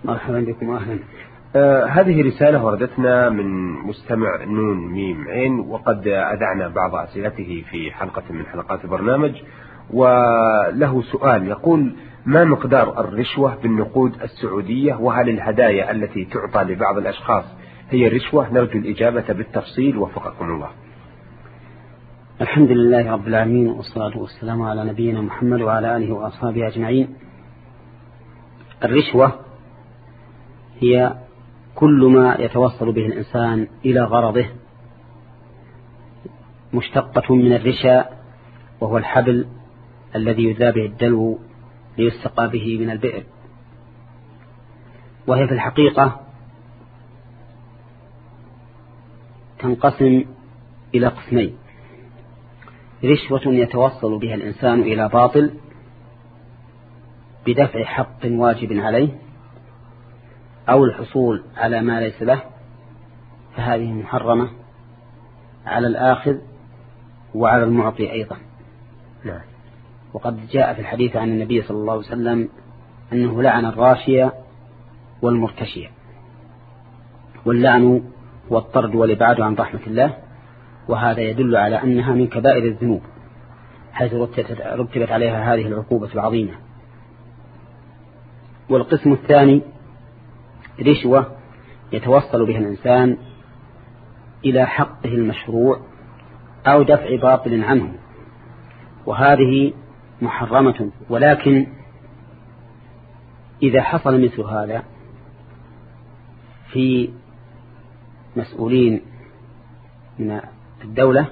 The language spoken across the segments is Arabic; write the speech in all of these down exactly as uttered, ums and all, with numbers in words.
مرحبا بكم أهلا. آه هذه رسالة وردتنا من مستمع نون ميم عين، وقد أدعنا بعض أسئلته في حلقة من حلقات البرنامج، وله سؤال يقول: ما مقدار الرشوة بالنقود السعودية؟ وهل الهدايا التي تعطى لبعض الأشخاص هي الرشوة؟ نرجو الإجابة بالتفصيل وفقكم الله. الحمد لله رب العالمين، والصلاة والسلام على نبينا محمد وعلى آله وأصحابه أجمعين. الرشوة هي كل ما يتوصل به الإنسان إلى غرضه، مشتقة من الرشا، وهو الحبل الذي يذاب به الدلو ليستقى به من البئر. وهي في الحقيقة تنقسم إلى قسمين: رشوة يتوصل بها الإنسان إلى باطل بدفع حق واجب عليه أو الحصول على ما ليس له، فهذه محرمة على الآخذ وعلى المعطي أيضا. نعم. وقد جاء في الحديث عن النبي صلى الله عليه وسلم أنه لعن الراشية والمرتشية، واللعن هو الطرد والإبعاد عن رحمة الله، وهذا يدل على أنها من كبائر الذنوب حيث رتبت عليها هذه العقوبة العظيمة. والقسم الثاني رشوة يتوصل بها الإنسان إلى حقه المشروع أو دفع باطل عنه، وهذه محرمة. ولكن إذا حصل مثل هذا في مسؤولين من الدولة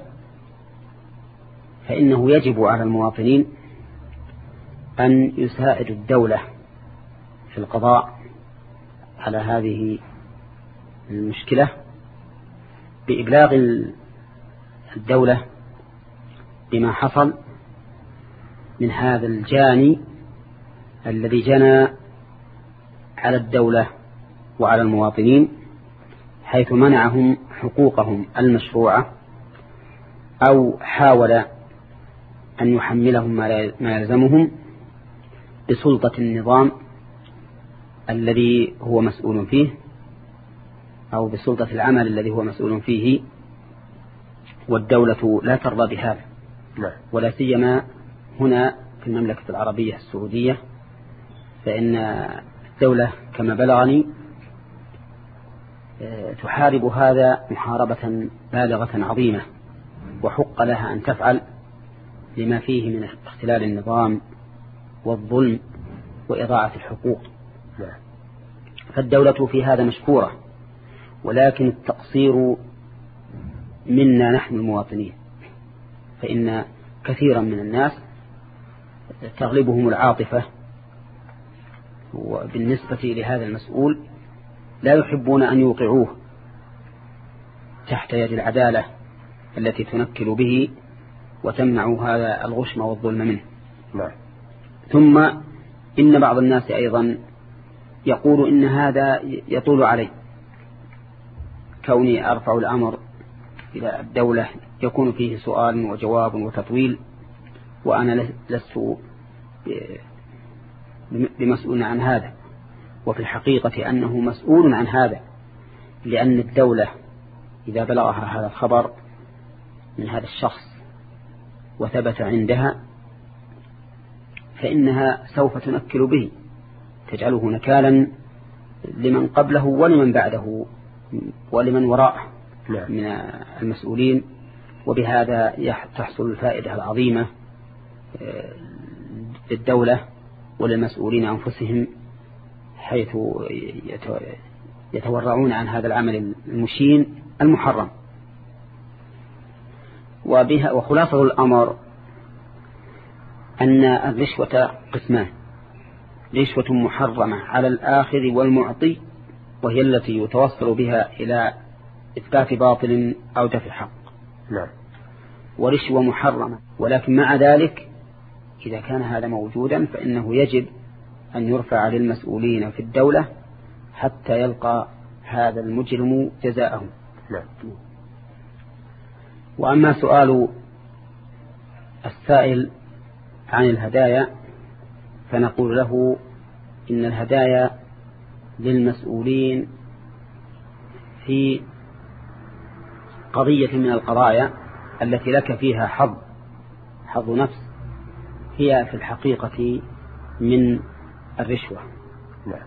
فإنه يجب على المواطنين أن يساعدوا الدولة في القضاء على هذه المشكلة بإبلاغ الدولة بما حصل من هذا الجاني الذي جنى على الدولة وعلى المواطنين، حيث منعهم حقوقهم المشروعة أو حاول أن يحملهم ما يلزمهم بسلطة النظام الذي هو مسؤول فيه أو بسلطة العمل الذي هو مسؤول فيه، والدولة لا ترضى بهذا. ولا سيما هنا في المملكة العربية السعودية، فإن الدولة كما بلغني تحارب هذا محاربة بالغة عظيمة، وحق لها أن تفعل لما فيه من اختلال النظام والظلم وإضاعة الحقوق. فالدولة في هذا مشكورة، ولكن التقصير منا نحن المواطنين، فإن كثيرا من الناس تغلبهم العاطفة وبالنسبة لهذا المسؤول لا يحبون أن يوقعوه تحت يد العدالة التي تنكل به وتمنع هذا الغشم والظلم منه. نعم. ثم إن بعض الناس أيضا يقول إن هذا يطول علي، كوني أرفع الأمر إلى الدولة يكون فيه سؤال وجواب وتطويل، وأنا لست بمسؤول عن هذا. وفي الحقيقة أنه مسؤول عن هذا، لأن الدولة إذا بلغها هذا الخبر من هذا الشخص وثبت عندها فإنها سوف تنكل به، تجعله نكالا لمن قبله ولمن بعده ولمن وراءه من المسؤولين، وبهذا تحصل الفائدة العظيمة للدولة وللمسؤولين أنفسهم، حيث يتورعون عن هذا العمل المشين المحرم. وبها وخلاصة الأمر أن الرشوة قسمان: رشوة محرمة على الآخذ والمعطي، وهي التي يتوصل بها إلى إثبات باطل أو دفع حق. نعم. ورشوة محرمة، ولكن مع ذلك إذا كان هذا موجودا فإنه يجب أن يرفع للمسؤولين في الدولة حتى يلقى هذا المجرم جزاءه. نعم. وأما سؤال السائل عن الهدايا فنقول له إن الهدايا للمسؤولين في قضية من القضايا التي لك فيها حظ حظ نفس هي في الحقيقة من الرشوة. نعم.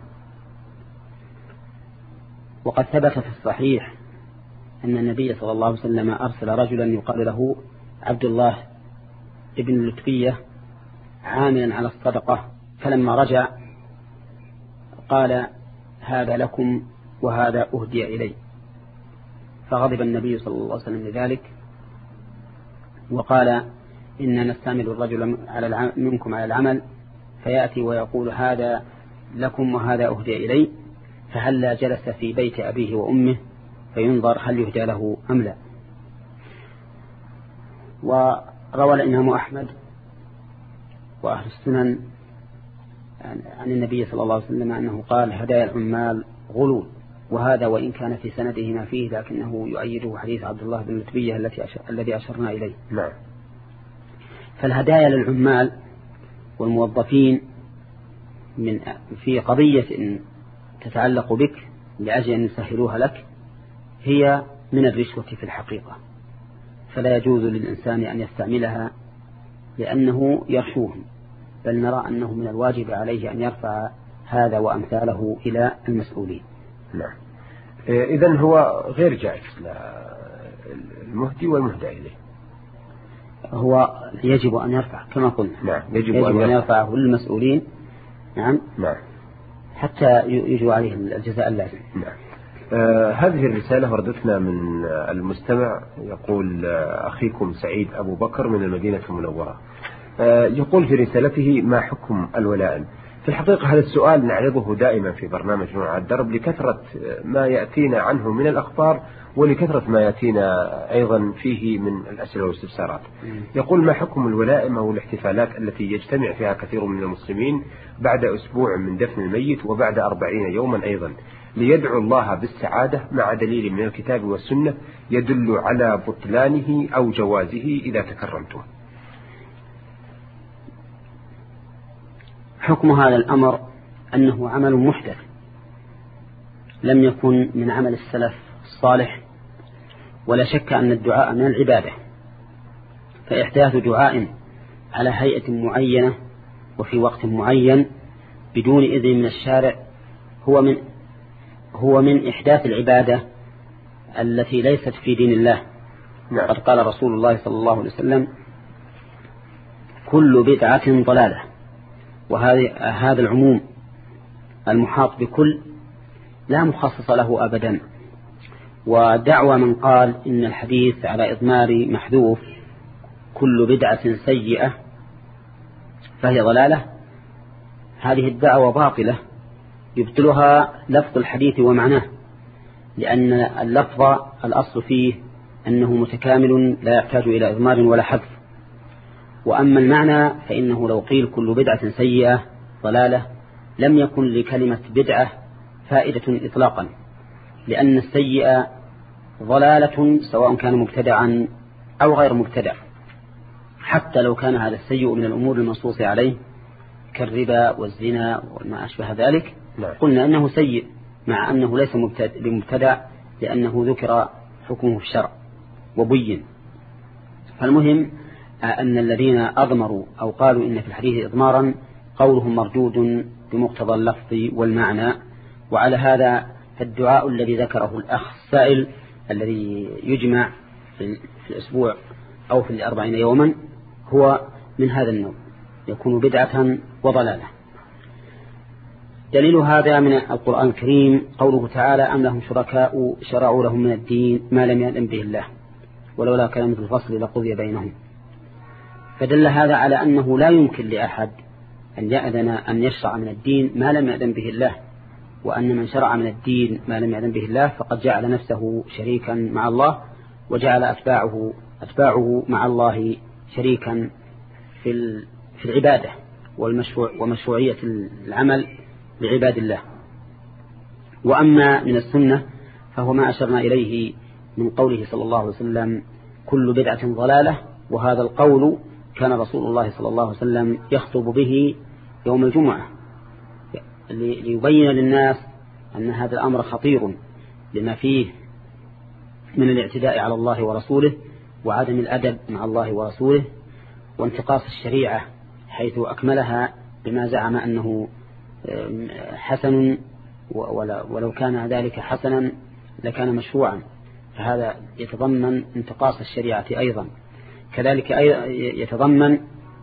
وقد ثبت في الصحيح أن النبي صلى الله عليه وسلم أرسل رجلا يقال له عبد الله ابن اللتبية عاملا على الصدقة، فلما رجع قال هذا لكم وهذا أهدي إلي، فغضب النبي صلى الله عليه وسلم لذلك وقال إن نستعمل الرجل على منكم على العمل فيأتي ويقول هذا لكم وهذا أهدي إلي، فهلا جلس في بيت أبيه وأمه فينظر هل يهدى له أم لا. وروى الإمام أحمد وأهل السنن عن النبي صلى الله عليه وسلم أنه قال هدايا العمال غلول، وهذا وإن كان في سنده ما فيه لكنه يؤيده حديث عبد الله بن لتبية الذي أشرنا إليه. نعم. فالهدايا للعمال والموظفين من في قضية تتعلق بك لأجل أن يسهلوها لك هي من الرشوة في الحقيقة، فلا يجوز للإنسان أن يستعملها لأنه يرشوهم، بل نرى أنه من الواجب عليه أن يرفع هذا وأمثاله إلى المسؤولين. نعم. إذن هو غير جائز المهدي والمهدى إليه، هو يجب أن يرفع كما قلنا. نعم. يجب, يجب أن, أن يرفعه للمسؤولين. نعم. نعم. حتى يجوا عليه الجزاء اللازم. نعم. آه هذه الرسالة وردتنا من المستمع يقول آه أخيكم سعيد أبو بكر من المدينة المنورة. آه يقول في رسالته ما حكم الولائم؟ في الحقيقة هذا السؤال نعرضه دائما في برنامج نور على الدرب لكثرة ما يأتينا عنه من الأخبار ولكثرة ما يأتينا أيضا فيه من الأسئلة والاستفسارات. يقول ما حكم الولائم أو الاحتفالات التي يجتمع فيها كثير من المسلمين بعد أسبوع من دفن الميت وبعد أربعين يوما أيضا ليدعو الله بالسعادة مع دليل من الكتاب والسنة يدل على بطلانه أو جوازه إذا تكرمته؟ حكم هذا الأمر أنه عمل محدث لم يكن من عمل السلف الصالح، ولا شك أن الدعاء من العبادة، فإحداث دعاء على هيئة معينة وفي وقت معين بدون إذن من الشارع هو من هو من إحداث العبادة التي ليست في دين الله. وقد قال رسول الله صلى الله عليه وسلم كل بدعة ضلالة، وهذا العموم المحاط بكل لا مخصص له أبدا. ودعوى من قال إن الحديث على إضمار محذوف كل بدعة سيئة فهي ضلالة، هذه الدعوة باطلة يبطلها لفظ الحديث ومعناه، لأن اللفظ الأصل فيه أنه متكامل لا يحتاج إلى إضمار ولا حذف، وأما المعنى فإنه لو قيل كل بدعة سيئة ضلالة لم يكن لكلمة بدعة فائدة إطلاقا، لأن السيئة ضلالة سواء كان مبتدعا أو غير مبتدع، حتى لو كان هذا السيء من الأمور المنصوص عليه كالربا والزنا وما أشبه ذلك قلنا أنه سيء مع أنه ليس بمبتدع لأنه ذكر حكمه في الشرع وبين. فالمهم أن الذين أضمروا أو قالوا إن في الحديث إضمارا قولهم مردود بمقتضى اللفظ والمعنى. وعلى هذا فالدعاء الذي ذكره الأخ السائل الذي يجمع في الأسبوع أو في الأربعين يوما هو من هذا النوع، يكون بدعة وضلالة. دليل هذا من القرآن الكريم قوله تعالى أم لهم شركاء شرعوا لهم من الدين ما لم يأذن به الله ولولا كلمة الفصل لقضي بينهم. فدل هذا على أنه لا يمكن لأحد أن يأذن أن يشرع من الدين ما لم يأذن به الله، وأن من شرع من الدين ما لم يأذن به الله فقد جعل نفسه شريكا مع الله وجعل أتباعه, أتباعه مع الله شريكا في في العبادة والمشروع ومشروعية العمل لعباد الله. وأما من السنة فهو ما أشرنا إليه من قوله صلى الله عليه وسلم كل بدعة ضلالة، وهذا القول كان رسول الله صلى الله عليه وسلم يخطب به يوم الجمعة ليبين للناس أن هذا الأمر خطير لما فيه من الاعتداء على الله ورسوله وعدم الأدب مع الله ورسوله وانتقاص الشريعة حيث أكملها بما زعم أنه حسن، ولو كان ذلك حسنا لكان مشروعا، فهذا يتضمن انتقاص الشريعة أيضا. كذلك يتضمن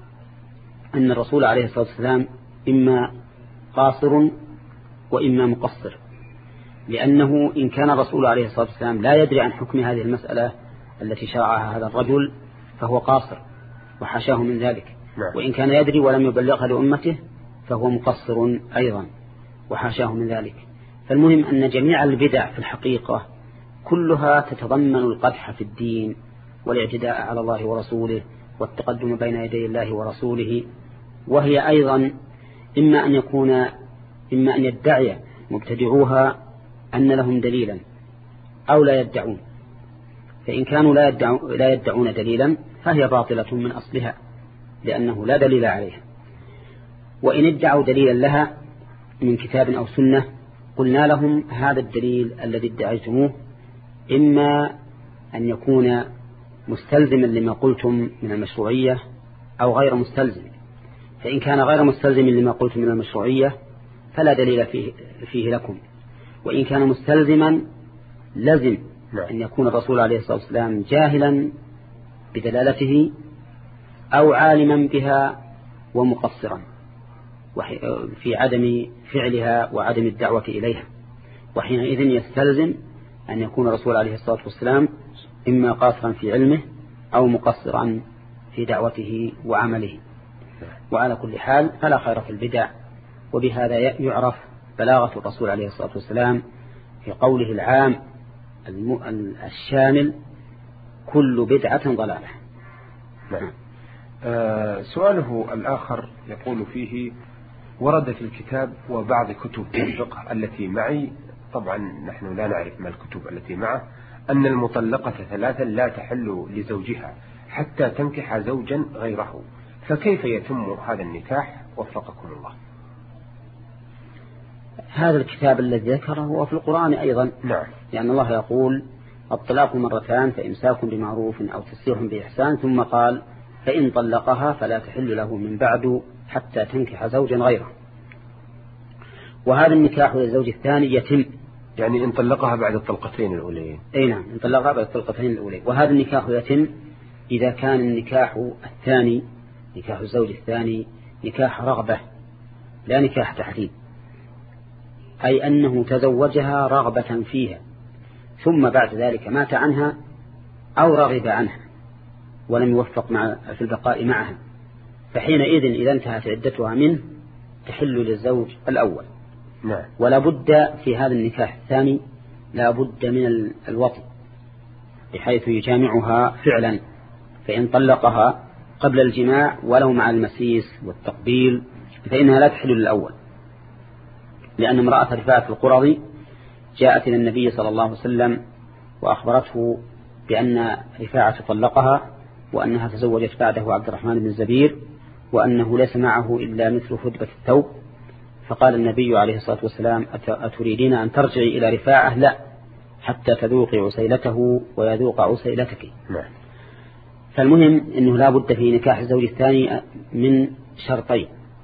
أن الرسول عليه الصلاة والسلام إما قاصر وإما مقصر، لأنه إن كان الرسول عليه الصلاة والسلام لا يدري عن حكم هذه المسألة التي شرعها هذا الرجل فهو قاصر وحاشاه من ذلك، وإن كان يدري ولم يبلغها لأمته فهو مقصر أيضا وحاشاه من ذلك. فالمهم أن جميع البدع في الحقيقة كلها تتضمن القدح في الدين والاعتداء على الله ورسوله والتقدم بين يدي الله ورسوله، وهي أيضا إما أن يكون إما أن يدعي مبتدعوها أن لهم دليلا أو لا يدعون، فإن كانوا لا يدعون, لا يدعون دليلا فهي باطلة من أصلها لأنه لا دليل عليها. وإن ادعوا دليلا لها من كتاب أو سنة قلنا لهم هذا الدليل الذي ادعيتموه إما أن يكون مستلزما لما قلتم من المشروعية أو غير مستلزم، فإن كان غير مستلزم لما قلتم من المشروعية فلا دليل فيه, فيه لكم، وإن كان مستلزما لازم أن يكون الرسول عليه الصلاة والسلام جاهلا بدلالته أو عالما بها ومقصرا في عدم فعلها وعدم الدعوة إليها، وحينئذ يستلزم أن يكون الرسول عليه الصلاة والسلام إما قاصرا في علمه أو مقصرا في دعوته وعمله. وعلى كل حال فلا خير في البدع، وبهذا يعرف بلاغة الرسول عليه الصلاة والسلام في قوله العام الشامل كل بدعة ضلالة. نعم. آه سؤاله الآخر يقول فيه: ورد في الكتاب وبعض كتب الفقه التي معي، طبعا نحن لا نعرف ما الكتب التي معه، أن المطلقة ثلاثا لا تحل لزوجها حتى تنكح زوجا غيره، فكيف يتم هذا النكاح وفقكم الله؟ هذا الكتاب الذي ذكره هو في القرآن أيضا. نعم. لأن الله يقول الطلاق مرتان فإمساك بمعروف أو تسريح بإحسان، ثم قال فإن طلقها فلا تحل له من بعد حتى تنكح زوجا غيره. وهذا النكاح للزوج الثاني يتم، يعني إن طلقها بعد الطلقتين الأولين. أي نعم، إن طلقها بعد الطلقتين الأولين. وهذا النكاح يتم إذا كان النكاح الثاني نكاح الزوج الثاني نكاح رغبة لا نكاح تحريم، أي أنه تزوجها رغبة فيها ثم بعد ذلك مات عنها أو رغب عنها ولم يوفق مع في البقاء معها، فحينئذ إذا انتهت عدتها منه تحل للزوج الأول. نعم. ولا بد في هذا النكاح الثاني لا بد من الوطء بحيث يجامعها فعلا، فإن طلقها قبل الجماع ولو مع المسيس والتقبيل فإنها لا تحل للأول، لأن امرأة رفاعة القرظي جاءت إلى النبي صلى الله عليه وسلم وأخبرته بأن رفاعة طلقها وأنها تزوجت بعده عبد الرحمن بن الزبير وأنه ليس معه إلا مثل فدبة الثوب، فقال النبي عليه الصلاة والسلام أتريدين أن ترجعي إلى رفاعة؟ لا، حتى تذوقي عسيلته ويذوق عسيلتك. نعم. فالمهم أنه لا بد في نكاح الزوج الثاني من شرطين: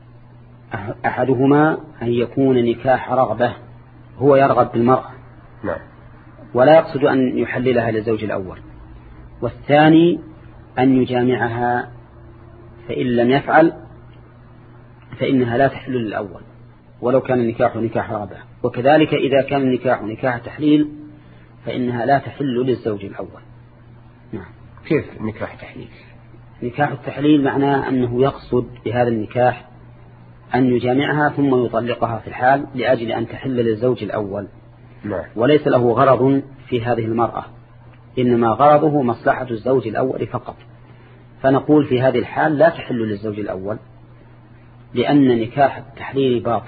أحدهما أن يكون نكاح رغبة، هو يرغب بالمرأة نعم. ولا يقصد أن يحللها للزوج الأول، والثاني أن يجامعها، فإن لم يفعل فإنها لا تحل للأول ولو كان النكاح نكاح رغبة. وكذلك إذا كان النكاح نكاح تحليل فإنها لا تحل للزوج الأول. نعم. كيف نكاح تحليل؟ نكاح التحليل معناه أنه يقصد بهذا النكاح أن يجامعها ثم يطلقها في الحال لأجل أن تحل للزوج الأول. نعم. وليس له غرض في هذه المرأة، إنما غرضه مصلحة الزوج الأول فقط، فنقول في هذه الحال لا تحل للزوج الأول، لأن نكاح التحليل باطل،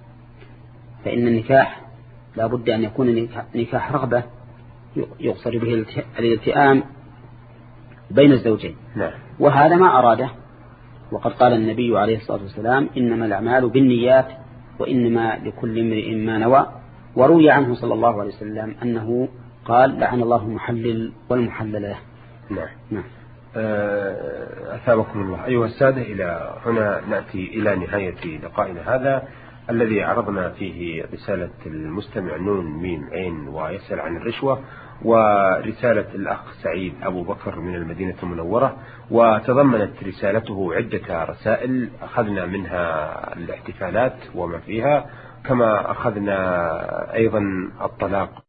فإن النكاح لا بد أن يكون نكاح رغبة يقصد به الالتئام بين الزوجين. نعم. وهذا ما أراده، وقد قال النبي عليه الصلاة والسلام إنما الأعمال بالنيات وإنما لكل امرئ ما نوى، وروي عنه صلى الله عليه وسلم أنه قال لعن الله المحلل والمحلل له. نعم. نعم. أثابكم الله. أيها السادة، إلى هنا نأتي إلى نهاية لقائنا هذا الذي عرضنا فيه رسالة المستمع نون ميم عين ويسأل عن الرشوة، ورسالة الأخ سعيد أبو بكر من المدينة المنورة، وتضمنت رسالته عدة رسائل أخذنا منها الاحتفالات وما فيها، كما أخذنا أيضا الطلاق